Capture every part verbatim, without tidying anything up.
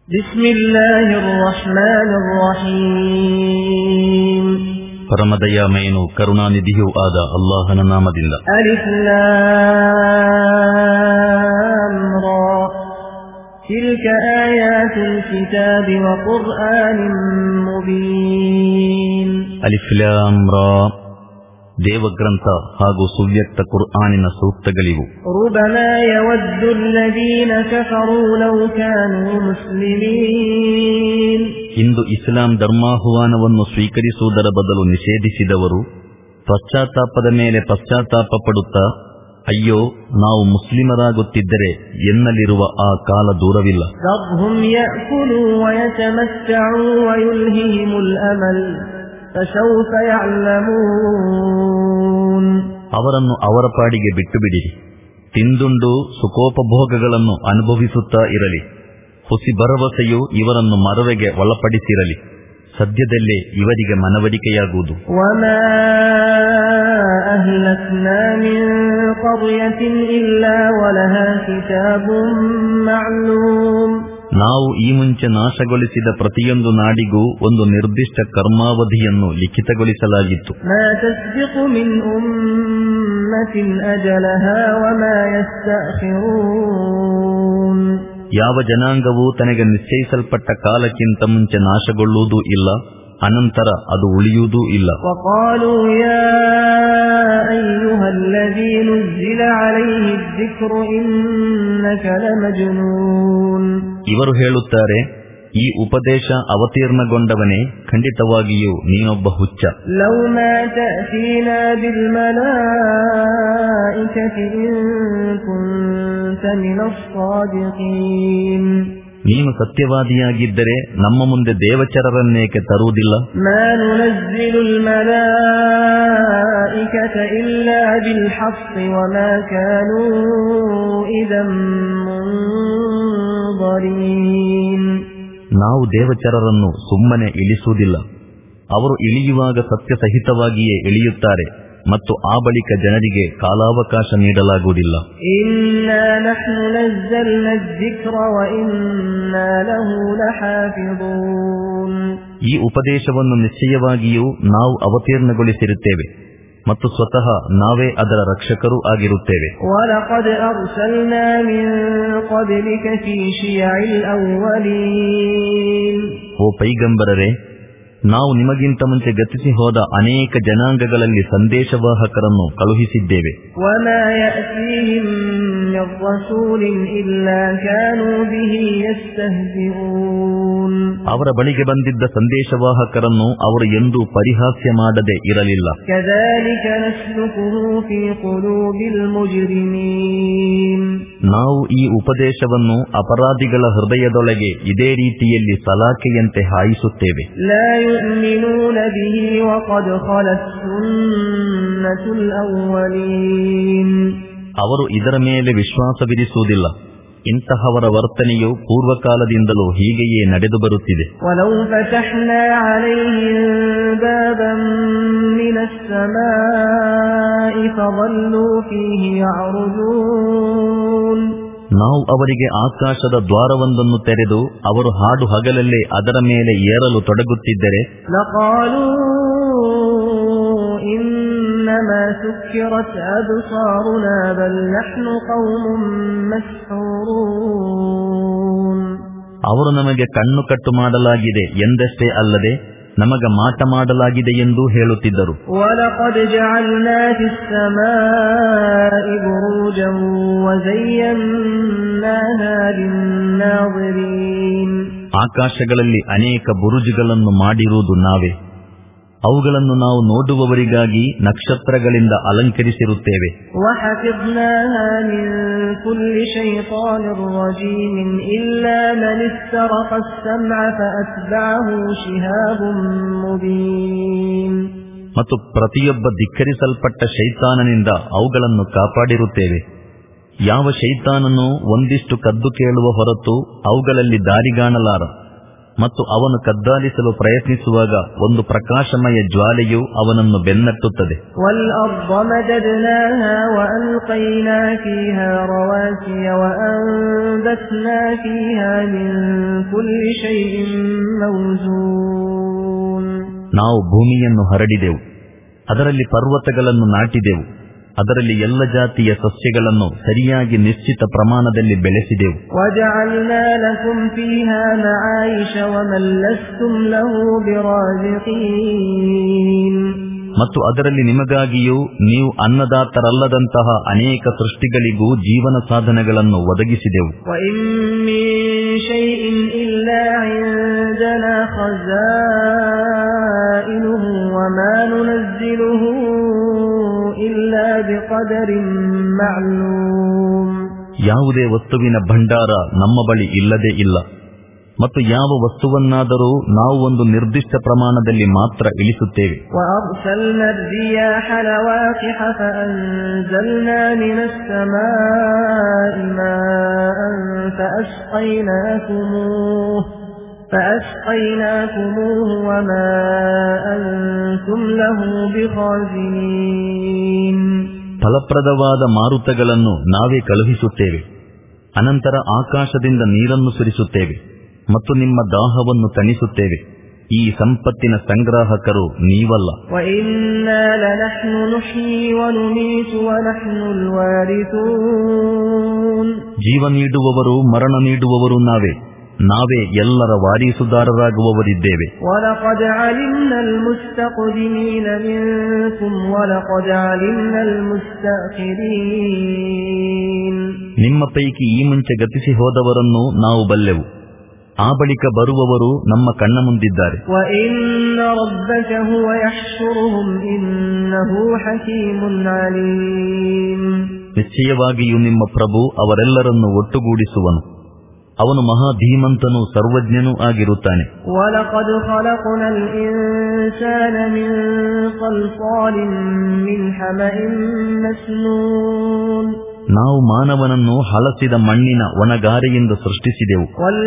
ಬಿಸ್ಮಿಲ್ಲಾಹಿರ್ ರಹ್ಮಾನಿರ್ ರಹೀಮ್. ಪರಮದಯಾಮಯನು ಕರುಣಾನಿಧಿಯೂ ಆದ ಅಲ್ಲಾಹನ ನಾಮದಿಂದ. ಅಲಿಫ್ ಲಾಮ್ ರಾ ತಿಲ್ಕ ಆಯಾತುಲ್ ಕಿತಾಬಿ ವ ಖುರ್ಆನಿನ್ ಮುಬೀನ್. ಅಲಿಫ್ ಲಾಮ್ ರಾ ದೇವಗ್ರಂಥ ಹಾಗೂ ಸುವ್ಯಕ್ತ ಕುರ್ಆನಿನ ಸೂಕ್ತಗಳಿವು. ರುಬಮಾ ಯವದ್ದು ಅಲ್ಲದೀನ ಕಫರೂ ಲೌ ಕಾನೂ ಮುಸ್ಲಿಮೀನ್. ಇಂದು ಇಸ್ಲಾಂ ಧರ್ಮಾಹ್ವಾನವನ್ನು ಸ್ವೀಕರಿಸುವುದರ ಬದಲು ನಿಷೇಧಿಸಿದವರು ಪಶ್ಚಾತ್ತಾಪದ ಮೇಲೆ ಪಶ್ಚಾತ್ತಾಪ ಪಡುತ್ತಾ ಅಯ್ಯೋ ನಾವು ಮುಸ್ಲಿಮರಾಗುತ್ತಿದ್ದರೆ ಎನ್ನಲಿರುವ ಆ ಕಾಲ ದೂರವಿಲ್ಲ. ದರ್ಹುಂ ಯಅಕುಲೂ ವಯತಮತ್ತಅೂ ವಯುಲ್ಹಿಹಿಮುಲ್ ಅಮಲ್ ಫಸೌಫ ಯಅಲಮೂನ್. ಅವರನ್ನು ಅವರ ಪಾಡಿಗೆ ಬಿಟ್ಟು ಬಿಡಿರಿ, ತಿಂದುಂಡು ಸುಖೋಪಭೋಗಗಳನ್ನು ಅನುಭವಿಸುತ್ತಾ ಇರಲಿ. ಹುಸಿ ಭರವಸೆಯು ಇವರನ್ನು ಮರವೆಗೆ ಒಳಪಡಿಸಿರಲಿ, ಸದ್ಯದಲ್ಲೇ ಇವರಿಗೆ ಮನವರಿಕೆಯಾಗುವುದು. ವಮಾ ಅಹ್ಲಕ್ನಾ ಮಿನ್ ಕರ್ಯತಿನ್ ಇಲ್ಲಾ ವಲಹಾ ಕಿತಾಬುನ್ ಮಅಲೂಮ್. ನಾವು ಈ ಮುಂಚೆ ನಾಶಗೊಳಿಸಿದ ಪ್ರತಿಯೊಂದು ನಾಡಿಗೂ ಒಂದು ನಿರ್ದಿಷ್ಟ ಕರ್ಮಾವಧಿಯನ್ನು ಲಿಖಿತಗೊಳಿಸಲಾಗಿತ್ತು. ಮಾ ತಸ್ಬಿಕು ಮಿನ್ ಉಮ್ಮತಿನ್ ಅಜಲಹಾ ವಮಾ ಯಸ್ತಅಖಿರೂನ್. ಯಾವ ಜನಾಂಗವೂ ತನಗೆ ನಿಶ್ಚಯಿಸಲ್ಪಟ್ಟ ಕಾಲಕ್ಕಿಂತ ಮುಂಚೆ ನಾಶಗೊಳ್ಳುವುದೂ ಇಲ್ಲ, ಅನಂತರ ಅದು ಉಳಿಯುವುದೂ ಇಲ್ಲ. ವಕಾಲೂ ಯಾ ಅಯ್ಯುಹಲ್ಲದೀ ನುಜ್ಜಿಲ ಅಲೈಹಿ ದ್ದಿಕ್ರು ಇನ್ನಕ ಲಮಜ್ನೂನ್. ಇವರು ಹೇಳುತ್ತಾರೆ, ಈ ಉಪದೇಶ ಅವತೀರ್ಣಗೊಂಡವನೇ, ಖಂಡಿತವಾಗಿಯೂ ನೀನೊಬ್ಬ ಹುಚ್ಚ. ಲೌ ಮಾ ತಅತೀನಾ ಬಿಲ್ ಮಲಾಯಿಕತಿ ಇನ್ ಕುಂತ ಮಿನಸ್ ಸಾದಿಕೀನ್. ನೀನು ಸತ್ಯವಾದಿಯಾಗಿದ್ದರೆ ನಮ್ಮ ಮುಂದೆ ದೇವಚರರನ್ನೇಕೆ ತರುವುದಿಲ್ಲ? ಮಾ ನುನಜ್ಜಿಲುಲ್ ಮಲಾಯಿಕತ ಇಲ್ಲಾ ಬಿಲ್ ಹಕ್ಕಿ ವಮಾ ಕಾನೂ ಇದಂ ಮುಂದರೀನ್. ನಾವು ದೇವಚರರನ್ನು ಸುಮ್ಮನೆ ಇಳಿಸುವುದಿಲ್ಲ, ಅವರು ಇಳಿಯುವಾಗ ಸತ್ಯ ಸಹಿತವಾಗಿಯೇ ಇಳಿಯುತ್ತಾರೆ ಮತ್ತು ಆ ಬಳಿಕ ಜನರಿಗೆ ಕಾಲಾವಕಾಶ ನೀಡಲಾಗುವುದಿಲ್ಲ. ಇನ್ನಾ ನಹ್ನು ನzzalna ಅದ್ದಿಕ್ರ ವ ಇನ್ನಾ ಲಹು ಲಹಾಫಿಜೂನ್. ಈ ಉಪದೇಶವನ್ನು ನಿಶ್ಚಯವಾಗಿಯೂ ನಾವು ಅವತೀರ್ಣಗೊಳಿಸಿರುತ್ತೇವೆ ಮತ್ತು ಸ್ವತಃ ನಾವೇ ಅದರ ರಕ್ಷಕರೂ ಆಗಿರುತ್ತೇವೆ. ವಲಕದ್ ಅರ್ಸಲ್ನಾ ಮಿನ್ क़ಬ್ಲಿಕ ಫೀ ಶಿಯಇಲ್ ಅವ್ವಲೀನ್. ಓ ಪೈಗಂಬರರೇ, ನಾವು ನಿಮಗಿಂತ ಮುಂಚೆ ಗತಿಸಿ ಹೋದ ಅನೇಕ ಜನಾಂಗಗಳಲ್ಲಿ ಸಂದೇಶವಾಹಕರನ್ನು ಕಳುಹಿಸಿದ್ದೇವೆ. ವಮಾ ಯಅತೀಹಿಂ ಮಿರ್ ರಸೂಲಿನ್ ಇಲ್ಲಾ ಕಾನೂ ಬಿಹಿ ಯಸ್ತಹ್ಜಿಊನ್. ಅವರ ಬಳಿಗೆ ಬಂದಿದ್ದ ಸಂದೇಶವಾಹಕರನ್ನು ಅವರು ಎಂದೂ ಪರಿಹಾಸ್ಯ ಮಾಡದೆ ಇರಲಿಲ್ಲ. ಕದಾಲಿಕ ನಸ್ಲುಕುಹು ಫೀ ಕುಲೂಬಿಲ್ ಮುಜ್ರಿಮೀನ್. ನಾವು ಈ ಉಪದೇಶವನ್ನು ಅಪರಾಧಿಗಳ ಹೃದಯದೊಳಗೆ ಇದೇ ರೀತಿಯಲ್ಲಿ ಸಲಾಕೆಯಂತೆ ಹಾಯಿಸುತ್ತೇವೆ. ಲಾ ಯುಮಿನೂನ ಬಿಹಿ ವಕದ್ ಖಲತ್ ಸುನ್ನತುಲ್ ಅವ್ವಲೀನ್. ಅವರು ಇದರ ಮೇಲೆ ವಿಶ್ವಾಸವಿರಿಸುವುದಿಲ್ಲ, ಇಂತಹವರ ವರ್ತನೆಯು ಪೂರ್ವಕಾಲದಿಂದಲೂ ಹೀಗೆಯೇ ನಡೆದು ಬರುತ್ತಿದೆ. ವಲೌ ಫತಹ್ನಾ ಅಲೈಹಿಂ ಬಾಬನ್ ಮಿನಸ್ ಸಲಾಇ ಫظلوا ಫೀಹಿ ಯಅರುಜೂನ್. ನಾವು ಅವರಿಗೆ ಆಕಾಶದ ದ್ವಾರವೊಂದನ್ನು ತೆರೆದು ಅವರು ಹಾಡು ಹಗಲಲ್ಲೇ ಅದರ ಮೇಲೆ ಏರಲು ತೊಡಗುತ್ತಿದ್ದರೆ ಲಕಾಲೂ ಇನ್ನಮಾ ಸುಕ್ಕಿರತ್ ಅಬ್ಸಾರುನಾ ಬಲ್ ನಹ್ನು ಕೌಮುನ್ ಮಸ್ಹೂರೂನ್. ಅವರು ನಮಗೆ ಕಣ್ಣು ಕಟ್ಟು ಮಾಡಲಾಗಿದೆ ಎಂದಷ್ಟೇ ಅಲ್ಲದೆ ನಮಗ ಮಾಟ ಮಾಡಲಾಗಿದೆ ಎಂದೂ ಹೇಳುತ್ತಿದ್ದರು. ವಲಕದ್ ಜಅಲ್ನಾ ಫಿಸ್ ಸಲಾಇ ಬುರೂಜನ್ ವಜಯ್ಯನ್ನಾಹಾ ಲಿನ್ನಾಜಿರೀನ್. ಆಕಾಶಗಳಲ್ಲಿ ಅನೇಕ ಬುರುಜುಗಳನ್ನು ಮಾಡಿರುವುದು ನಾವೇ, ಅವುಗಳನ್ನು ನಾವು ನೋಡುವವರಿಗಾಗಿ ನಕ್ಷತ್ರಗಳಿಂದ ಅಲಂಕರಿಸಿರುತ್ತೇವೆ. ವಹಫಿಜ್ನಾಹಾ ಮಿನ್ ಕುಲ್ಲಿ ಶೈತಾನಿರ್ ರಜೀಮ್ ಇಲ್ಲಾ ಮನ್ ಇಸ್ತರಖ ಅಸ್-ಸಮಅ ಫಅತ್ಬಅಹು ಶಿಹಾಬುನ್ ಮುಬೀನ್. ಮತ್ತು ಪ್ರತಿಯೊಬ್ಬ ಧಿಕ್ಕರಿಸಲ್ಪಟ್ಟ ಶೈತಾನನಿಂದ ಅವುಗಳನ್ನು ಕಾಪಾಡಿರುತ್ತೇವೆ. ಯಾವ ಶೈತಾನನು ಒಂದಿಷ್ಟು ಕದ್ದು ಕೇಳುವ ಹೊರತು ಅವುಗಳಲ್ಲಿ ದಾರಿಗಾಣಲಾರ ಮತ್ತು ಅವನು ಕದ್ದಾಲಿಸಲು ಪ್ರಯತ್ನಿಸುವಾಗ ಒಂದು ಪ್ರಕಾಶಮಯ ಜ್ವಾಲೆಯು ಅವನನ್ನು ಬೆನ್ನಟ್ಟುತ್ತದೆ. ವಲ್ಅರ್ದ ಮದದ್ನಾಹಾ ವಅಲ್ಕೈನಾ ಫೀಹಾ ರವಾಸಿಯ ವಅಂಬತ್ನಾ ಫೀಹಾ ಮಿನ್ كل شيء موزون. ನಾವು ಭೂಮಿಯನ್ನು ಹರಡಿದೆವು, ಅದರಲ್ಲಿ ಪರ್ವತಗಳನ್ನು ನಾಟಿದೆವು, ಅದರಲ್ಲಿ ಎಲ್ಲ ಜಾತಿಯ ಸಸ್ಯಗಳನ್ನು ಸರಿಯಾಗಿ ನಿಶ್ಚಿತ ಪ್ರಮಾಣದಲ್ಲಿ ಬೆಳೆಸಿದೆವು. وجعلنا لكم فيها معايش ومن لستم له برازقين. ಮತ್ತು ಅದರಲ್ಲಿ ನಿಮಗಾಗಿಯೂ ನೀವು ಅನ್ನದಾತರಲ್ಲದಂತಹ ಅನೇಕ ಸೃಷ್ಟಿಗಳಿಗೂ ಜೀವನ ಸಾಧನಗಳನ್ನು ಒದಗಿಸಿದೆವು. وإن من شيء إلا عندنا خزائنه وما ننزله إلا بقدر معلوم. ಯಾವುದೇ ವಸ್ತುವಿನ ಭಂಡಾರ ನಮ್ಮ ಬಳಿ ಇಲ್ಲದೇ ಇಲ್ಲ, ಮತ್ತು ಯಾವ ವಸ್ತುವನ್ನಾದರೂ ನಾವು ಒಂದು ನಿರ್ದಿಷ್ಟ ಪ್ರಮಾಣದಲ್ಲಿ ಮಾತ್ರ ಇಳಿಸುತ್ತೇವೆ. وأرسلنا الرياح لواقح فأنزلنا من السماء ماء فأسقيناكموه فأسقيناكموه وما أنتم له بخازنين. ಫಲಪ್ರದವಾದ ಮಾರುತಗಳನ್ನು ನಾವೇ ಕಳುಹಿಸುತ್ತೇವೆ, ಅನಂತರ ಆಕಾಶದಿಂದ ನೀರನ್ನು ಸುರಿಸುತ್ತೇವೆ ಮತ್ತು ನಿಮ್ಮ ದಾಹವನ್ನು ತಣಿಸುತ್ತೇವೆ. ಈ ಸಂಪತ್ತಿನ ಸಂಗ್ರಾಹಕರು ನೀವಲ್ಲ. وَإِنَّا لَنَحْنُ نُحْيِي وَنُمِيتُ وَنَحْنُ الْوَارِثُونَ. ಜೀವ ನೀಡುವವರು ಮರಣ ನೀಡುವವರು ನಾವೇ, ನಾವೇ ಎಲ್ಲರ ವಾರಿಸುದಾರರಾಗುವವರಿದ್ದೇವೆ. وَلَقَدْ عَلِمْنَا الْمُسْتَقْدِمِينَ مِنكُمْ وَلَقَدْ عَلِمْنَا الْمُسْتَأْخِرِينَ. ನಿಮ್ಮ ಪೈಕಿ ಈ ಮುಂಚೆ ಗತಿಸಿ ಹೋದವರನ್ನು ನಾವು ಬಲ್ಲೆವು, ಆ ಬಳಿಕ ಬರುವವರು ನಮ್ಮ ಕಣ್ಣ ಮುಂದಿದ್ದಾರೆ. وَإِنَّ رَبَّكَ هُوَ يَحْشُرُهُمْ إِنَّهُ حَكِيمٌ عَلِيمٌ. ನಿಶ್ಚಯವಾಗಿಯೂ ನಿಮ್ಮ ಪ್ರಭು ಅವರೆಲ್ಲರನ್ನು ಒಟ್ಟುಗೂಡಿಸುವನು, ಅವನು ಮಹಾಧೀಮಂತನೂ ಸರ್ವಜ್ಞನೂ ಆಗಿರುತ್ತಾನೆ. وَلَقَدْ خَلَقْنَا الْإِنسَانَ مِنْ صَلْصَالٍ مِنْ حَمَإٍ مَسْنُونٍ. ನಾವು ಮಾನವನನ್ನು ಹಳಸಿದ ಮಣ್ಣಿನ ಒಣಗಾರೆಯಿಂದ ಸೃಷ್ಟಿಸಿದೆವು.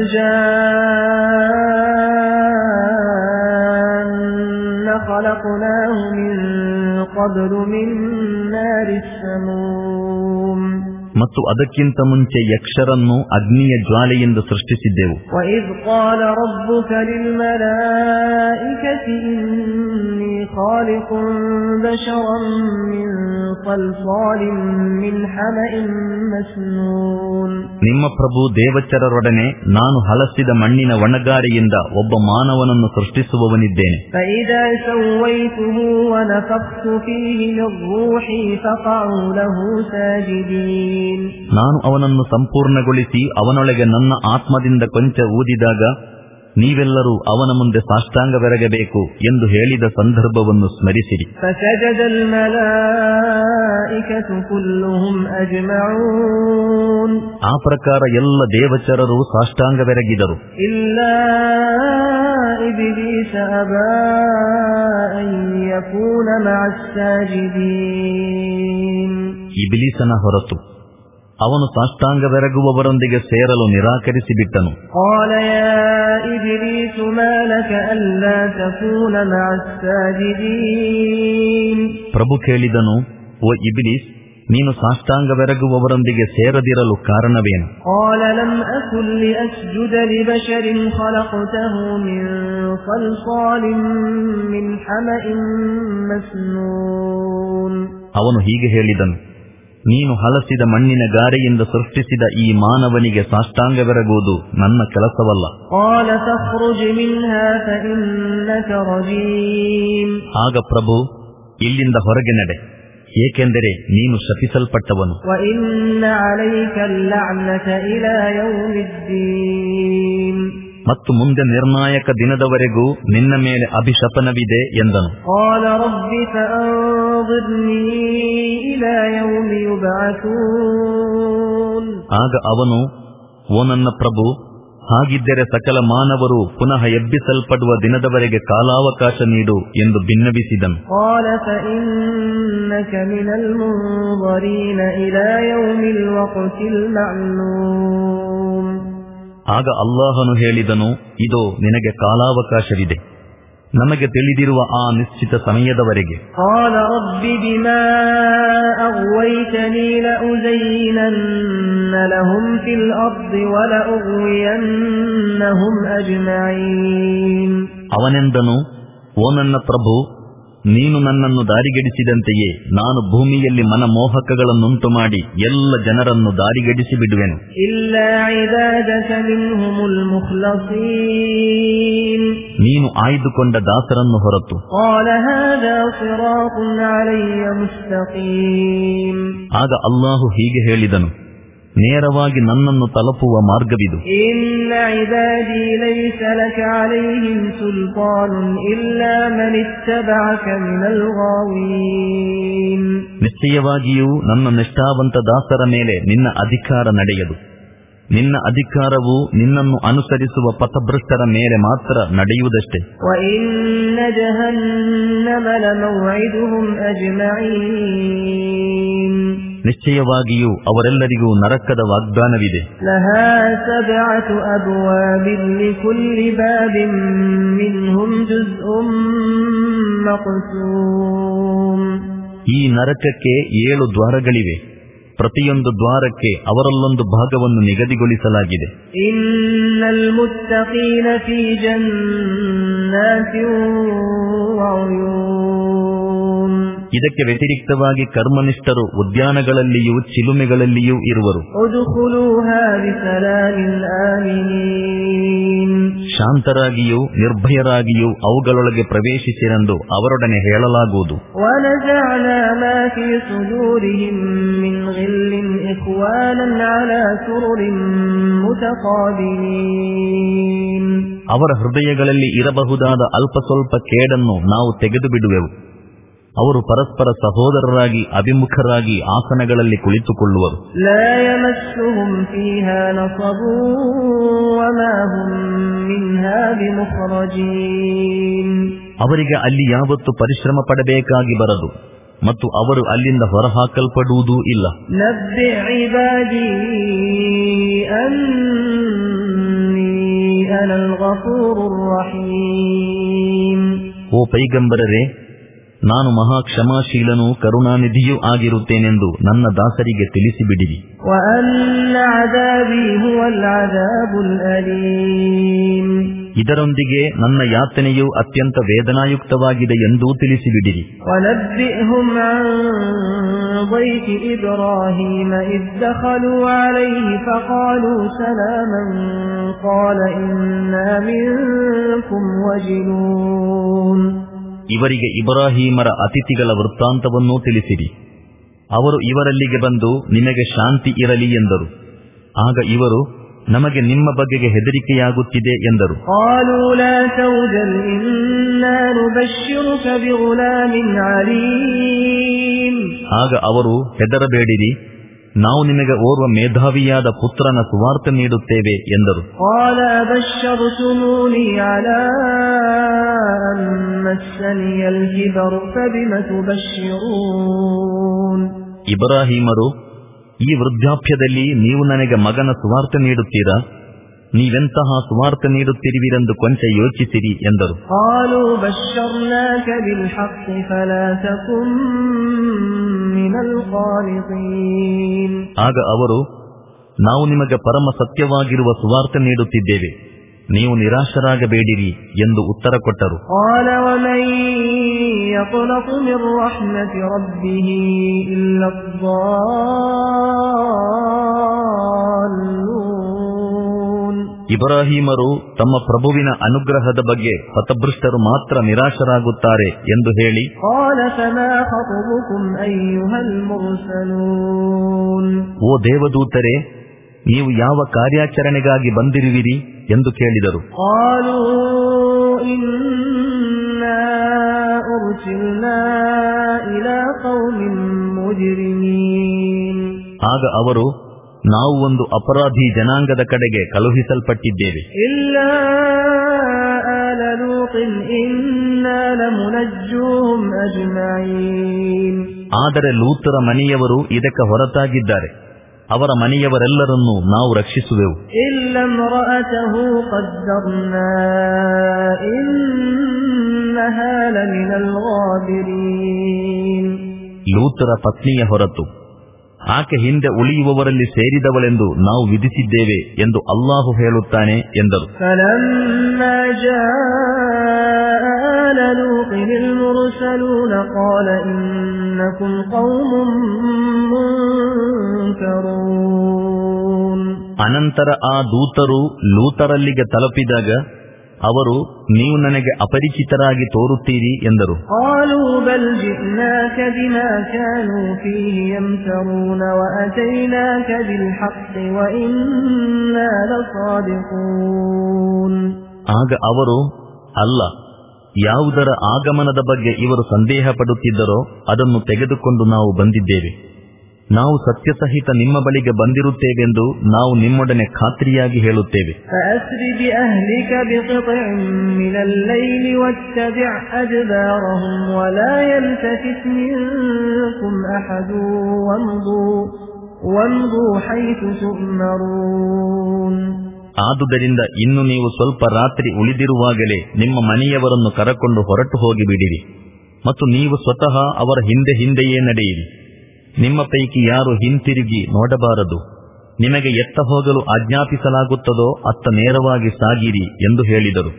وَالْجَانَّ خَلَقْنَاهُ مِنْ قَبْلُ مِنْ نَارِ السَّمُومِ. ಮತ್ತು ಅದಕ್ಕಿಂತ ಮುಂಚೆ ಯಕ್ಷರನ್ನು ಅಗ್ನಿಯ ಜ್ವಾಲೆಯಿಂದ ಸೃಷ್ಟಿಸಿದ್ದೆವು. وَإِذْ قَالَ رَبُّكَ لِلْمَلَائِكَةِ إِنِّي خَالِقٌ بَشَرًا مِنْ صَلْصَالٍ مِنْ حَمَإٍ مَسْنُونٍ. ನಿಮ್ಮ ಪ್ರಭು ದೇವಚರರೊಡನೆ ನಾನು ಹಳಸಿದ ಮಣ್ಣಿನ ಒಣಗಾರೆಯಿಂದ ಒಬ್ಬ ಮಾನವನನ್ನು ಸೃಷ್ಟಿಸುವವನಿದ್ದೇನೆ. فَإِذَا سَوَّيْتُهُ وَنَفَخْتُ فِيهِ مِنْ رُوحِي فَقَعُوا لَهُ سَاجِدِينَ. ನಾನು ಅವನನ್ನು ಸಂಪೂರ್ಣಗೊಳಿಸಿ ಅವನೊಳಗೆ ನನ್ನ ಆತ್ಮದಿಂದ ಕೊಂಚ ಊದಿದಾಗ ನೀವೆಲ್ಲರೂ ಅವನ ಮುಂದೆ ಸಾಷ್ಟಾಂಗವೆರಗಬೇಕು ಎಂದು ಹೇಳಿದ ಸಂದರ್ಭವನ್ನು ಸ್ಮರಿಸಿರಿ. فَسَجَدَ الْمَلَائِكَةُ كُلُّهُمْ أَجْمَعُونَ. ಆ ಪ್ರಕಾರ ಎಲ್ಲ ದೇವಚರರು ಸಾಷ್ಟಾಂಗವೆರಗಿದರು. إِلَّا إِبْلِيسَ أَبَى أَن يَكُونَ مَعَ السَّاجِدِينَ. ಇಬ್ಲೀಸನ ಹೊರತು ಅವನು ಸಾಷ್ಟಾಂಗವೆರಗುವವರೊಂದಿಗೆ ಸೇರಲು ನಿರಾಕರಿಸಿಬಿಟ್ಟನು. قَالَ يَا إِبْلِيسُ مَا لَكَ أَلَّا تَكُونَ مَعَ السَّاجِدِينَ. ಪ್ರಭು ಕೇಳಿದನು, ಓ ಇಬ್ಲೀಸ್, ನೀನು ಸಾಷ್ಟಾಂಗವೆರಗುವವರೊಂದಿಗೆ ಸೇರದಿರಲು ಕಾರಣವೇನು? قَالَ لَمْ أَكُنْ لِأَسْجُدَ لِبَشَرٍ خَلَقْتَهُ مِنْ صَلْصَالٍ مِنْ حَمَإٍ مَسْنُونٍ. ಅವನು ಹೀಗೆ ಹೇಳಿದನು, ನೀನು ಹಳಸಿದ ಮಣ್ಣಿನ ಗಾರೆಯಿಂದ ಸೃಷ್ಟಿಸಿದ ಈ ಮಾನವನಿಗೆ ಸಾಷ್ಟಾಂಗವೆರಗುವುದು ನನ್ನ ಕೆಲಸವಲ್ಲ. قَالَ فَاخْرُجْ مِنْهَا فَإِنَّكَ رَجِيمٌ. ಆಗ ಪ್ರಭು, ಇಲ್ಲಿಂದ ಹೊರಗೆ ನಡೆ, ಏಕೆಂದರೆ ನೀನು ಶಪಿಸಲ್ಪಟ್ಟವನು. وَإِنَّ عَلَيْكَ اللَّعْنَةَ إِلَى يَوْمِ الدِّينِ. ಮತ್ತು ಮುಂದೆ ನಿರ್ಣಾಯಕ ದಿನದವರೆಗೂ ನಿನ್ನ ಮೇಲೆ ಅಭಿಶಪನವಿದೆ ಎಂದನು. قَالَ رَبِّ فَأَنظِرْنِي إِلَى يَوْمِ يُبْعَثُونَ. ಆಗ ಅವನು, ಓ ನನ್ನ ಪ್ರಭು, ಹಾಗಿದ್ದರೆ ಸಕಲ ಮಾನವರು ಪುನಃ ಎಬ್ಬಿಸಲ್ಪಡುವ ದಿನದವರೆಗೆ ಕಾಲಾವಕಾಶ ನೀಡು ಎಂದು ಭಿನ್ನವಿಸಿದನು. قَالَ فَإِنَّكَ مِنَ الْمُنظَرِينَ إِلَى يَوْمِ الْوَقْتِ الْمَعْلُومِ. ಆಗ ಅಲ್ಲಾಹನು ಹೇಳಿದನು, ಇದೋ ನಿನಗೆ ಕಾಲಾವಕಾಶವಿದೆ, ನಮಗೆ ತಿಳಿದಿರುವ ಆ ನಿಶ್ಚಿತ ಸಮಯದವರೆಗೆ. قَالَ رَبِّ بِمَا أَغْوَيْتَنِي لَأُزَيِّنَنَّ لَهُمْ فِي الْأَرْضِ الأرض ولأغوينهم أجمعين. ಅವನೆಂದನು, ಓ ನನ್ನ ಪ್ರಭು, ನೀನು ನನ್ನನ್ನು ದಾರಿಗೆಡಿಸಿದಂತೆಯೇ ನಾನು ಭೂಮಿಯಲ್ಲಿ ಮನಮೋಹಕಗಳನ್ನುಂಟು ಮಾಡಿ ಎಲ್ಲ ಜನರನ್ನು ದಾರಿಗೆಡಿಸಿ ಬಿಡುವೆನು. ನೀನು ಆಯ್ದುಕೊಂಡ ದಾಸರನ್ನು ಹೊರತು. ಆಗ ಅಲ್ಲಾಹು ಹೀಗೆ ಹೇಳಿದನು, ನೇರವಾಗಿ ನನ್ನನ್ನು ತಲುಪುವ ಮಾರ್ಗವಿದು. ನಿಶ್ಚಯವಾಗಿಯೂ ನನ್ನ ನಿಷ್ಠಾವಂತ ದಾಸರ ಮೇಲೆ ನಿನ್ನ ಅಧಿಕಾರ ನಡೆಯದು. ನಿನ್ನ ಅಧಿಕಾರವು ನಿನ್ನನ್ನು ಅನುಸರಿಸುವ ಪಥಭ್ರಷ್ಟರ ಮೇಲೆ ಮಾತ್ರ ನಡೆಯುವುದಷ್ಟೇ. ನಿಶ್ಚಯವಾಗಿಯೂ ಅವರೆಲ್ಲರಿಗೂ ನರಕದ ವಾಗ್ದಾನವಿದೆ. ಈ ನರಕಕ್ಕೆ ಏಳು ದ್ವಾರಗಳಿವೆ. ಪ್ರತಿಯೊಂದು ದ್ವಾರಕ್ಕೆ ಅವರಲ್ಲೊಂದು ಭಾಗವನ್ನು ನಿಗದಿಗೊಳಿಸಲಾಗಿದೆ. ಇನ್ನಲ್ ಮುತ್ತಕೀನ ಫೀ ಜನ್ನಾತಿನ್ ವಅಯೂನ್. ಇದಕ್ಕೆ ವ್ಯತಿರಿಕ್ತವಾಗಿ ಕರ್ಮನಿಷ್ಠರು ಉದ್ಯಾನಗಳಲ್ಲಿಯೂ ಚಿಲುಮೆಗಳಲ್ಲಿಯೂ ಇರುವರು. ಉದ್ಖುಲೂಹಾ ಬಿಸಲಾಮಿನ್ ಆಮಿನೀನ್. ಶಾಂತರಾಗಿಯೂ ನಿರ್ಭಯರಾಗಿಯೂ ಅವುಗಳೊಳಗೆ ಪ್ರವೇಶಿಸಿರೆಂದು ಅವರೊಡನೆ ಹೇಳಲಾಗುವುದು. ವನಜಅನಾ ಮಾ ಫೀ ಸುದೂರಿಹಿಮ್ ಮಿನ್ ಗಿಲ್ಲಿನ್ ಇಖ್ವಾನನ್ ಅಲಾ ಸುರುರಿನ್ ಮುತಕಾಬಿಲೀನ್. ಅವರ ಹೃದಯಗಳಲ್ಲಿ ಇರಬಹುದಾದ ಅಲ್ಪ ಸ್ವಲ್ಪ ಕೇಡನ್ನು ನಾವು ತೆಗೆದು ಬಿಡುವೆವು. ಅವರು ಪರಸ್ಪರ ಸಹೋದರರಾಗಿ ಅಭಿಮುಖರಾಗಿ ಆಸನಗಳಲ್ಲಿ ಕುಳಿತುಕೊಳ್ಳುವರು. ಲಾ ಯಮಸ್ಸುಹುಂ ಫೀಹಾ ನಸಬುನ್ ವಮಾ ಹುಂ ಮಿನ್ಹಾ ಬಿಮುಖ್ರಜೀನ್. ಅವರಿಗೆ ಅಲ್ಲಿ ಯಾವತ್ತೂ ಪರಿಶ್ರಮ ಪಡಬೇಕಾಗಿ ಬರದು ಮತ್ತು ಅವರು ಅಲ್ಲಿಂದ ಹೊರಹಾಕಲ್ಪಡುವುದೂ ಇಲ್ಲ. ನಬ್ಬಿ ಇಬಾದಿ ಅನ್ನೀ ಅನಲ್ ಗಫೂರುರ್ ರಹೀಮ್. ಓ ಪೈಗಂಬರರೇ, ನಾನು ಮಹಾ ಕ್ಷಮಾಶೀಲನೂ ಕರುಣಾನಿಧಿಯೂ ಆಗಿರುತ್ತೇನೆಂದು ನನ್ನ ದಾಸರಿಗೆ ತಿಳಿಸಿಬಿಡಿರಿ. ಇದರೊಂದಿಗೆ ನನ್ನ ಯಾತನೆಯು ಅತ್ಯಂತ ವೇದನಾಯುಕ್ತವಾಗಿದೆ ಎಂದೂ ತಿಳಿಸಿಬಿಡಿರಿ. ಇವರಿಗೆ ಇಬ್ರಾಹೀಮರ ಅತಿಥಿಗಳ ವೃತ್ತಾಂತವನ್ನೂ ತಿಳಿಸಿರಿ. ಅವರು ಇವರಲ್ಲಿಗೆ ಬಂದು ನಿಮಗೆ ಶಾಂತಿ ಇರಲಿ ಎಂದರು. ಆಗ ಇವರು, ನಮಗೆ ನಿಮ್ಮ ಬಗೆಗೆ ಹೆದರಿಕೆಯಾಗುತ್ತಿದೆ ಎಂದರು. ಆಗ ಅವರು, ಹೆದರಬೇಡಿರಿ, ನಾವು ನಿಮಗೆ ಓರ್ವ ಮೇಧಾವಿಯಾದ ಪುತ್ರನ ಸುವಾರ್ತೆ ನೀಡುತ್ತೇವೆ ಎಂದರು. ಇಬ್ರಾಹೀಮರು, ಈ ವೃದ್ಧಾಪ್ಯದಲ್ಲಿ ನೀವು ನನಗೆ ಮಗನ ಸುವಾರ್ತೆ ನೀಡುತ್ತೀರಾ? ನೀವೆಂತಹ ಸುವಾರ್ತೆ ನೀಡುತ್ತಿರುವಿರೆಂದು ಕೊಂಚ ಯೋಚಿಸಿರಿ ಎಂದರು. ಆಗ ಅವರು, ನಾವು ನಿಮಗೆ ಪರಮ ಸತ್ಯವಾಗಿರುವ ಸುವಾರ್ತೆ ನೀಡುತ್ತಿದ್ದೇವೆ, ನೀವು ನಿರಾಶರಾಗಬೇಡಿರಿ ಎಂದು ಉತ್ತರ ಕೊಟ್ಟರು. ಇಬ್ರಾಹೀಮರು ತಮ್ಮ ಪ್ರಭುವಿನ ಅನುಗ್ರಹದ ಬಗ್ಗೆ ಹತಭೃಷ್ಟರು ಮಾತ್ರ ನಿರಾಶರಾಗುತ್ತಾರೆ ಎಂದು ಹೇಳಿ, ಓ ದೇವದೂತರೇ, ನೀವು ಯಾವ ಕಾರ್ಯಾಚರಣೆಗಾಗಿ ಬಂದಿರುವಿರಿ ಎಂದು ಕೇಳಿದರು. ಆಗ ಅವರು, ನಾವು ಒಂದು ಅಪರಾಧಿ ಜನಾಂಗದ ಕಡೆಗೆ ಕಳುಹಿಸಲ್ಪಟ್ಟಿದ್ದೇವೆ. ಆದರೆ ಲೂತರ ಮನೆಯವರು ಇದಕ್ಕೆ ಹೊರತಾಗಿದ್ದಾರೆ. ಅವರ ಮನೆಯವರೆಲ್ಲರನ್ನೂ ನಾವು ರಕ್ಷಿಸುವೆವು. ಲೂತರ ಪತ್ನಿಯ ಹೊರತು ಆಕೆ ಹಿಂದೆ ಉಳಿಯುವವರಲ್ಲಿ ಸೇರಿದವಳೆಂದು ನಾವು ವಿಧಿಸಿದ್ದೇವೆ ಎಂದು ಅಲ್ಲಾಹು ಹೇಳುತ್ತಾನೆ ಎಂದರು. ಅನಂತರ ಆ ದೂತರು ಲೂತರಲ್ಲಿಗೆ ತಲುಪಿದಾಗ ಅವರು, ನೀವು ನನಗೆ ಅಪರಿಚಿತರಾಗಿ ತೋರುತ್ತೀರಿ ಎಂದರು. ಆಗ ಅವರು, ಅಲ್ಲ, ಯಾವುದರ ಆಗಮನದ ಬಗ್ಗೆ ಇವರು ಸಂದೇಹ ಪಡುತ್ತಿದ್ದರೋ ಅದನ್ನು ತೆಗೆದುಕೊಂಡು ನಾವು ಬಂದಿದ್ದೇವೆ. ನಾವು ಸತ್ಯಸಹಿತ ನಿಮ್ಮ ಬಳಿಗೆ ಬಂದಿರುತ್ತೇವೆಂದು ನಾವು ನಿಮ್ಮೊಡನೆ ಖಾತ್ರಿಯಾಗಿ ಹೇಳುತ್ತೇವೆ. ಆದುದರಿಂದ ಇನ್ನು ನೀವು ಸ್ವಲ್ಪ ರಾತ್ರಿ ಉಳಿದಿರುವಾಗಲೇ ನಿಮ್ಮ ಮನೆಯವರನ್ನು ಕರಕೊಂಡು ಹೊರಟು ಹೋಗಿಬಿಡಿರಿ ಮತ್ತು ನೀವು ಸ್ವತಃ ಅವರ ಹಿಂದೆ ಹಿಂದೆಯೇ ನಡೆಯಿರಿ. ನಿಮ್ಮ ಪೈಕಿ ಯಾರು ಹಿಂತಿರುಗಿ ನೋಡಬಾರದು. ನಿಮಗೆ ಎತ್ತ ಹೋಗಲು ಆಜ್ಞಾಪಿಸಲಾಗುತ್ತದೋ ಅತ್ತ ನೇರವಾಗಿ ಸಾಗಿರಿ ಎಂದು ಹೇಳಿದರು.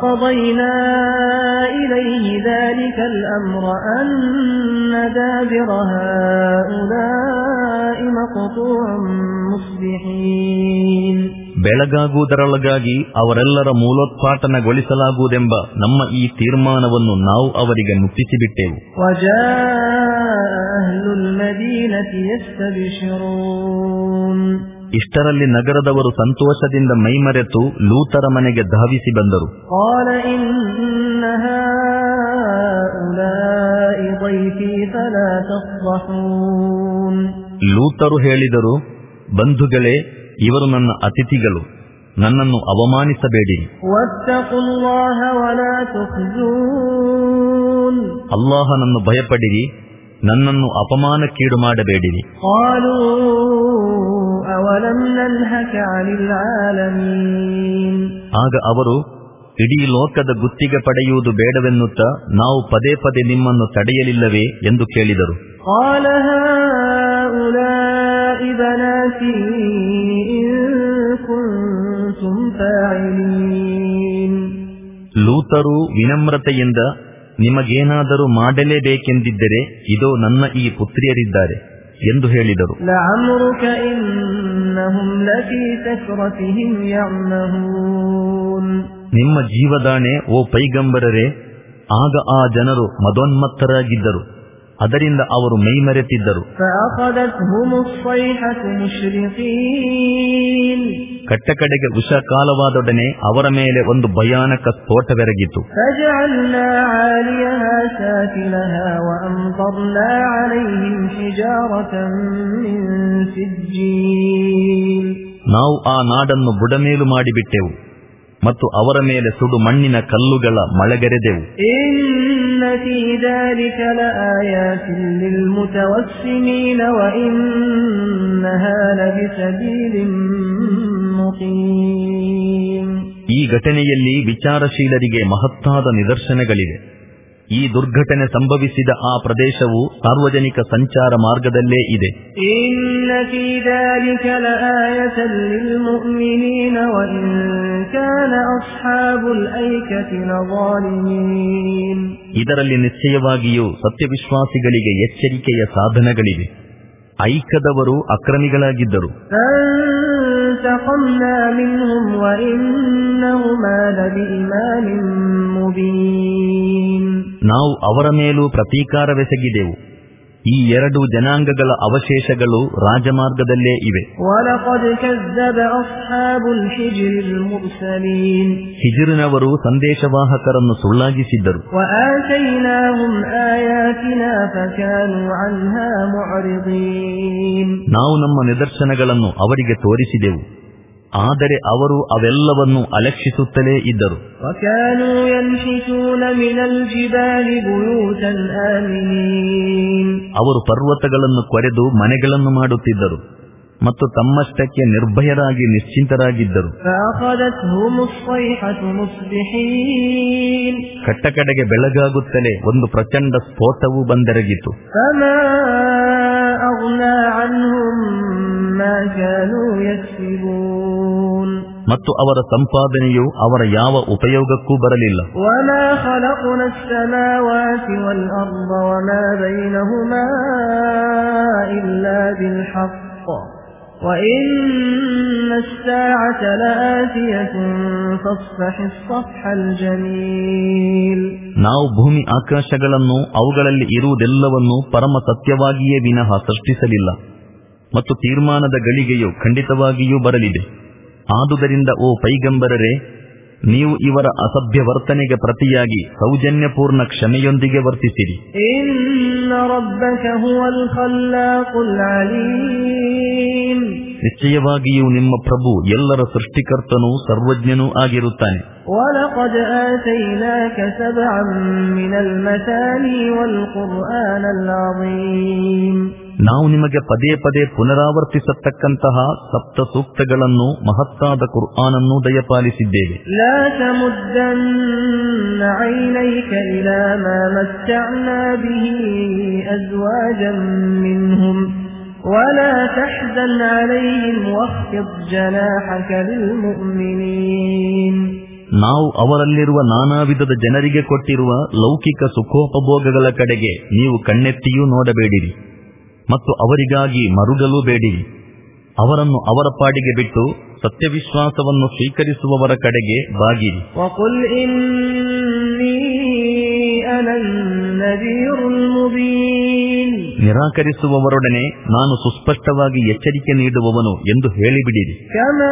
ಬೆಳಗಾಗುವುದರೊಳಗಾಗಿ ಅವರೆಲ್ಲರ ಮೂಲೋತ್ಪಾಟನಗೊಳಿಸಲಾಗುವುದೆಂಬ ನಮ್ಮ ಈ ತೀರ್ಮಾನವನ್ನು ನಾವು ಅವರಿಗೆ ಮುಟ್ಟಿಸಿಬಿಟ್ಟೆವು. ಇಷ್ಟರಲ್ಲಿ ನಗರದವರು ಸಂತೋಷದಿಂದ ಮೈಮರೆತು ಲೂತರ ಮನೆಗೆ ಧಾವಿಸಿ ಬಂದರು. ಲೂತರು ಹೇಳಿದರು, ಬಂಧುಗಳೇ, ಇವರು ನನ್ನ ಅತಿಥಿಗಳು, ನನ್ನನ್ನು ಅವಮಾನಿಸಬೇಡಿ. ಅಲ್ಲಾಹನನ್ನು ಭಯಪಡಿರಿ, ನನ್ನನ್ನು ಅಪಮಾನಕ್ಕೀಡು ಮಾಡಬೇಡಿರಿ. ಆಗ ಅವರು, ಇಡೀ ಲೋಕದ ಗುತ್ತಿಗೆ ಪಡೆಯುವುದು ಬೇಡವೆನ್ನುತ್ತಾ ನಾವು ಪದೇ ಪದೇ ನಿಮ್ಮನ್ನು ತಡೆಯಲಿಲ್ಲವೇ ಎಂದು ಕೇಳಿದರು. ಲೂತರು ವಿನಮ್ರತೆಯಿಂದ, ನಿಮಗೇನಾದರೂ ಮಾಡಲೇಬೇಕೆಂದಿದ್ದರೆ ಇದೋ ನನ್ನ ಈ ಪುತ್ರಿಯರಿದ್ದಾರೆ ಎಂದು ಹೇಳಿದರು. ನಿಮ್ಮ ಜೀವದಾಣೆ ಓ ಪೈಗಂಬರರೇ, ಆಗ ಆ ಜನರು ಮದೋನ್ಮತ್ತರಾಗಿದ್ದರು, ಅದರಿಂದ ಅವರು ಮೈಮರೆತಿದ್ದರು. ಕಟ್ಟಕಡೆಗೆ ಉಷಕಾಲವಾದೊಡನೆ ಅವರ ಮೇಲೆ ಒಂದು ಭಯಾನಕ ಸ್ಫೋಟವೆರಗಿತು. ನಾವು ಆ ನಾಡನ್ನು ಬುಡಮೇಲು ಮಾಡಿಬಿಟ್ಟೆವು ಮತ್ತು ಅವರ ಮೇಲೆ ಸುಡು ಮಣ್ಣಿನ ಕಲ್ಲುಗಳ ಮಳೆಗರೆದೆವು. ಈ ಘಟನೆಯಲ್ಲಿ ವಿಚಾರಶೀಲರಿಗೆ ಮಹತ್ತಾದ ನಿದರ್ಶನಗಳಿವೆ. ಈ ದುರ್ಘಟನೆ ಸಂಭವಿಸಿದ ಆ ಪ್ರದೇಶವು ಸಾರ್ವಜನಿಕ ಸಂಚಾರ ಮಾರ್ಗದಲ್ಲೇ ಇದೆ. ಇದರಲ್ಲಿ ನಿಶ್ಚಯವಾಗಿಯೂ ಸತ್ಯವಿಶ್ವಾಸಿಗಳಿಗೆ ಎಚ್ಚರಿಕೆಯ ಸಾಧನಗಳಿವೆ. ಐಕದವರು ಅಕ್ರಮಿಗಳಾಗಿದ್ದರು. ನಾವು ಅವರ ಮೇಲೂ ಪ್ರತೀಕಾರವೆಸಗಿದೆವು. ಈ ಎರಡು ಜನಾಂಗಗಳ ಅವಶೇಷಗಳು ರಾಜಮಾರ್ಗದಲ್ಲೇ ಇವೆ. ಹಿಜ್ರಿನವರು ಸಂದೇಶವಾಹಕರನ್ನು ಸುಳ್ಳಾಗಿಸಿದ್ದರು. ನಾವು ನಮ್ಮ ನಿದರ್ಶನಗಳನ್ನು ಅವರಿಗೆ ತೋರಿಸಿದೆವು, ಆದರೆ ಅವರು ಅವೆಲ್ಲವನ್ನು ಅಲಕ್ಷಿಸುತ್ತಲೇ ಇದ್ದರು. ಅವರು ಪರ್ವತಗಳನ್ನು ಕೊರೆದು ಮನೆಗಳನ್ನು ಮಾಡುತ್ತಿದ್ದರು ಮತ್ತು ತಮ್ಮಷ್ಟಕ್ಕೆ ನಿರ್ಭಯರಾಗಿ ನಿಶ್ಚಿಂತರಾಗಿದ್ದರು. ಕಟ್ಟಕಡೆಗೆ ಬೆಳಗಾಗುತ್ತಲೇ ಒಂದು ಪ್ರಚಂಡ ಸ್ಫೋಟವೂ ಬಂದೆರಗಿತು. أغنى عنهم ما كانوا يكسبون ಮತ್ತು ಅವರ ಸಂಪಾದನೆಯು ಅವರ ಯಾವ ಉಪಯೋಗಕ್ಕೂ ಬರಲಿಲ್ಲ. وما خلقنا السماوات والأرض وما بينهما إلا بالحق وإن الساعة لآتية فاصفح الصفح الجميل. ನಾವು ಭೂಮಿ ಆಕಾಶಗಳನ್ನು ಅವುಗಳಲ್ಲಿ ಇರುವುದೆಲ್ಲವನ್ನೂ ಪರಮ ಸತ್ಯವಾಗಿಯೇ ವಿನಃ ಸೃಷ್ಟಿಸಲಿಲ್ಲ ಮತ್ತು ತೀರ್ಮಾನದ ಗಳಿಗೆಯು ಖಂಡಿತವಾಗಿಯೂ ಬರಲಿದೆ. ಆದುದರಿಂದ ಓ ಪೈಗಂಬರರೇ, ನೀವು ಇವರ ಅಸಭ್ಯ ವರ್ತನೆಗೆ ಪ್ರತಿಯಾಗಿ ಸೌಜನ್ಯಪೂರ್ಣ ಕ್ಷಮೆಯೊಂದಿಗೆ ವರ್ತಿಸಿರಿ. ಇನ್ನ ರಬ್ಬಕ ಹುವಲ್ ಖಲ್ಲಾಕುಲ್ ಅಲೀಮ್. ನಿಶ್ಚಯವಾಗಿಯೂ ನಿಮ್ಮ ಪ್ರಭು ಎಲ್ಲರ ಸೃಷ್ಟಿಕರ್ತನೂ ಸರ್ವಜ್ಞನೂ ಆಗಿರುತ್ತಾನೆ. ವಲಕದ್ ಆತೈನಾಕ ಸಬ್ಅನ್ ಮಿನಲ್ ಮಥಾನಿ ವಲ್ ಖುರ್ಆನಲ್ ಅಝೀಮ್. ನಾವು ನಿಮಗೆ ಪದೇ ಪದೇ ಪುನರಾವರ್ತಿಸತಕ್ಕಂತಹ ಸಪ್ತ ಸೂಕ್ತಗಳನ್ನು ಮಹತ್ತಾದ ಕುರ್ಆನನ್ನು ದಯಪಾಲಿಸಿದ್ದೇವೆ. ಲಾ ತಮುದ್ದನ್ನ ಐನೈಕ ಇಲಾ ಮಾ ಮತ್ತಅನಾ ಬಿಹಿ ಅಜ್ವಾಜನ್ ಮಿನ್ಹುಮ್ ವಲಾ ತಹ್ಜನ್ ಅಲೈಹಿಂ ವಖ್ಫಿದ್ ಜನಾಹಕ ಲಿಲ್ ಮುಅ್ಮಿನೀನ್. ನಾವು ಅವರಲ್ಲಿರುವ ನಾನಾ ವಿಧದ ಜನರಿಗೆ ಕೊಟ್ಟಿರುವ ಲೌಕಿಕ ಸುಖೋಪಭೋಗಗಳ ಕಡೆಗೆ ನೀವು ಕಣ್ಣೆತ್ತಿಯೂ ನೋಡಬೇಡಿರಿ ಮತ್ತು ಅವರಿಗಾಗಿ ಮರುಗಲೂ ಬೇಡಿರಿ. ಅವರನ್ನು ಅವರ ಪಾಡಿಗೆ ಬಿಟ್ಟು ಸತ್ಯವಿಶ್ವಾಸವನ್ನು ಸ್ವೀಕರಿಸುವವರ ಕಡೆಗೆ ಬಾಗಿರಿ. ವಕುಲ್ ಇನ್ನೀ ಅನನ್ ನದೀರುಲ್ ಮುಬೀನ್. ನಿರಾಕರಿಸುವವರೊಡನೆ ನಾನು ಸುಸ್ಪಷ್ಟವಾಗಿ ಎಚ್ಚರಿಕೆ ನೀಡುವವನು ಎಂದು ಹೇಳಿಬಿಡಿರಿ. ಕಮಾ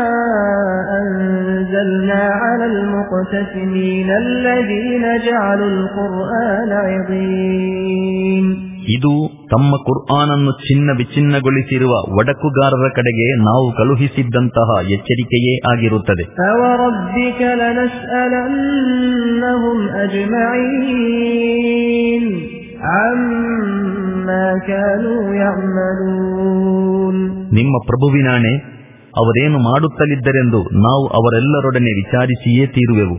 ಅನ್ಜಲ್ನಾ ಅಲಲ್ ಮುಕ್ತಸಿಮೀನ ಅಲ್ಲದೀನ ಜಅಲುಲ್ ಖುರ್ಆನ ಅಝೀಮ್. ಇದು ತಮ್ಮ ಕುರ್ಆನನ್ನು ಚಿನ್ನ ವಿಚಿನ್ನಗೊಳಿಸಿರುವ ಒಡಕುಗಾರರ ಕಡೆಗೆ ನಾವು ಕಳುಹಿಸಿದ್ದಂತಹ ಎಚ್ಚರಿಕೆಯೇ ಆಗಿರುತ್ತದೆ. ಫವರಬ್ಬಿಕ ಲನಸ್ಅಲನ್ನಹುಂ ಅಜ್ಮഈನ್ ಅಮ್ಮಾ ಕಾನೂ ಯಅಮಲೂನ್. ನಿಮ್ಮ ಪ್ರಭುವಿನಾಣೆ, ಅವರೇನು ಮಾಡುತ್ತಲಿದ್ದರೆಂದು ನಾವು ಅವರೆಲ್ಲರೊಡನೆ ವಿಚಾರಿಸಿಯೇ ತೀರುವೆವು.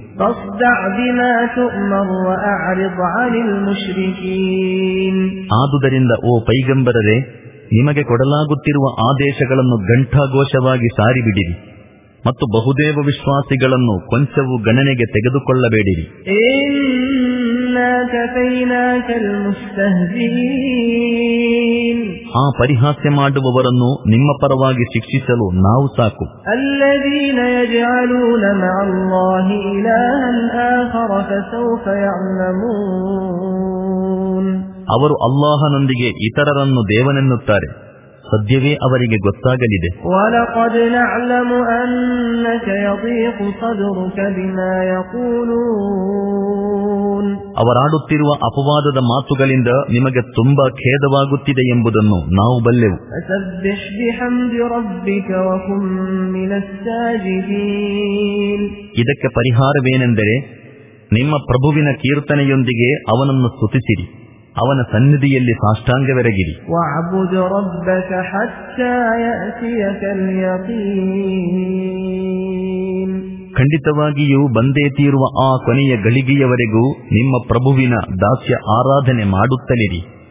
ಆದುದರಿಂದ ಓ ಪೈಗಂಬರರೇ, ನಿಮಗೆ ಕೊಡಲಾಗುತ್ತಿರುವ ಆದೇಶಗಳನ್ನು ಘಂಟಾಘೋಷವಾಗಿ ಸಾರಿಬಿಡಿರಿ ಮತ್ತು ಬಹುದೇವ ವಿಶ್ವಾಸಿಗಳನ್ನು ಕೊಂಚವೂ ಗಣನೆಗೆ ತೆಗೆದುಕೊಳ್ಳಬೇಡಿರಿ. ಆ ಪರಿಹಾಸ್ಯ ಮಾಡುವವರನ್ನು ನಿಮ್ಮ ಪರವಾಗಿ ಶಿಕ್ಷಿಸಲು ನಾವು ಸಾಕು. ಅಲ್ಲದೀನ ಯಜಅಲೂನ ಮಅಲ್ಲಾಹಿ ಇಲಾಹನ್ ಆಖರ ಫಸೌಫ ಯಅಲಮೂನ್. ಅವರು ಅಲ್ಲಾಹನೊಂದಿಗೆ ಇತರರನ್ನು ದೇವನೆನ್ನುತ್ತಾರೆ, ಸದ್ಯವೇ ಅವರಿಗೆ ಗೊತ್ತಾಗಲಿದೆ. ವಲಕದ್ ನಅಲಮು ಅನ್ನಕ ಯದೀಕು ಸದ್ರುಕ ಬಿಮಾ ಯಖೂಲೂನ್. ಅವರಾಡುತ್ತಿರುವ ಅಪವಾದದ ಮಾತುಗಳಿಂದ ನಿಮಗೆ ತುಂಬಾ ಖೇದವಾಗುತ್ತಿದೆ ಎಂಬುದನ್ನು ನಾವು ಬಲ್ಲೆವು. ಫಸಬ್ಬಿಹ್ ಬಿಹಮ್ದಿ ರಬ್ಬಿಕ ವಕುನ್ ಮಿನಸ್ ಸಾಜಿದೀನ್. ಇದಕ್ಕೆ ಪರಿಹಾರವೇನೆಂದರೆ ನಿಮ್ಮ ಪ್ರಭುವಿನ ಕೀರ್ತನೆಯೊಂದಿಗೆ ಅವನನ್ನು ಸ್ತುತಿಸಿರಿ, ಅವನ ಸನ್ನಿಧಿಯಲ್ಲಿ ಸಾಷ್ಟಾಂಗವೆರಗಿರಿ. ವಅಬುದ್ ರಬ್ಬಕ ಹತ್ತಾ ಯಅತಿಯಕಲ್ ಯಕೀನ್. ಖಂಡಿತವಾಗಿಯೂ ಬಂದೇ ತೀರುವ ಆ ಕೊನೆಯ ಗಳಿಗೆಯವರೆಗೂ ನಿಮ್ಮ ಪ್ರಭುವಿನ ದಾಸ್ಯ ಆರಾಧನೆ ಮಾಡುತ್ತಲಿರಿ.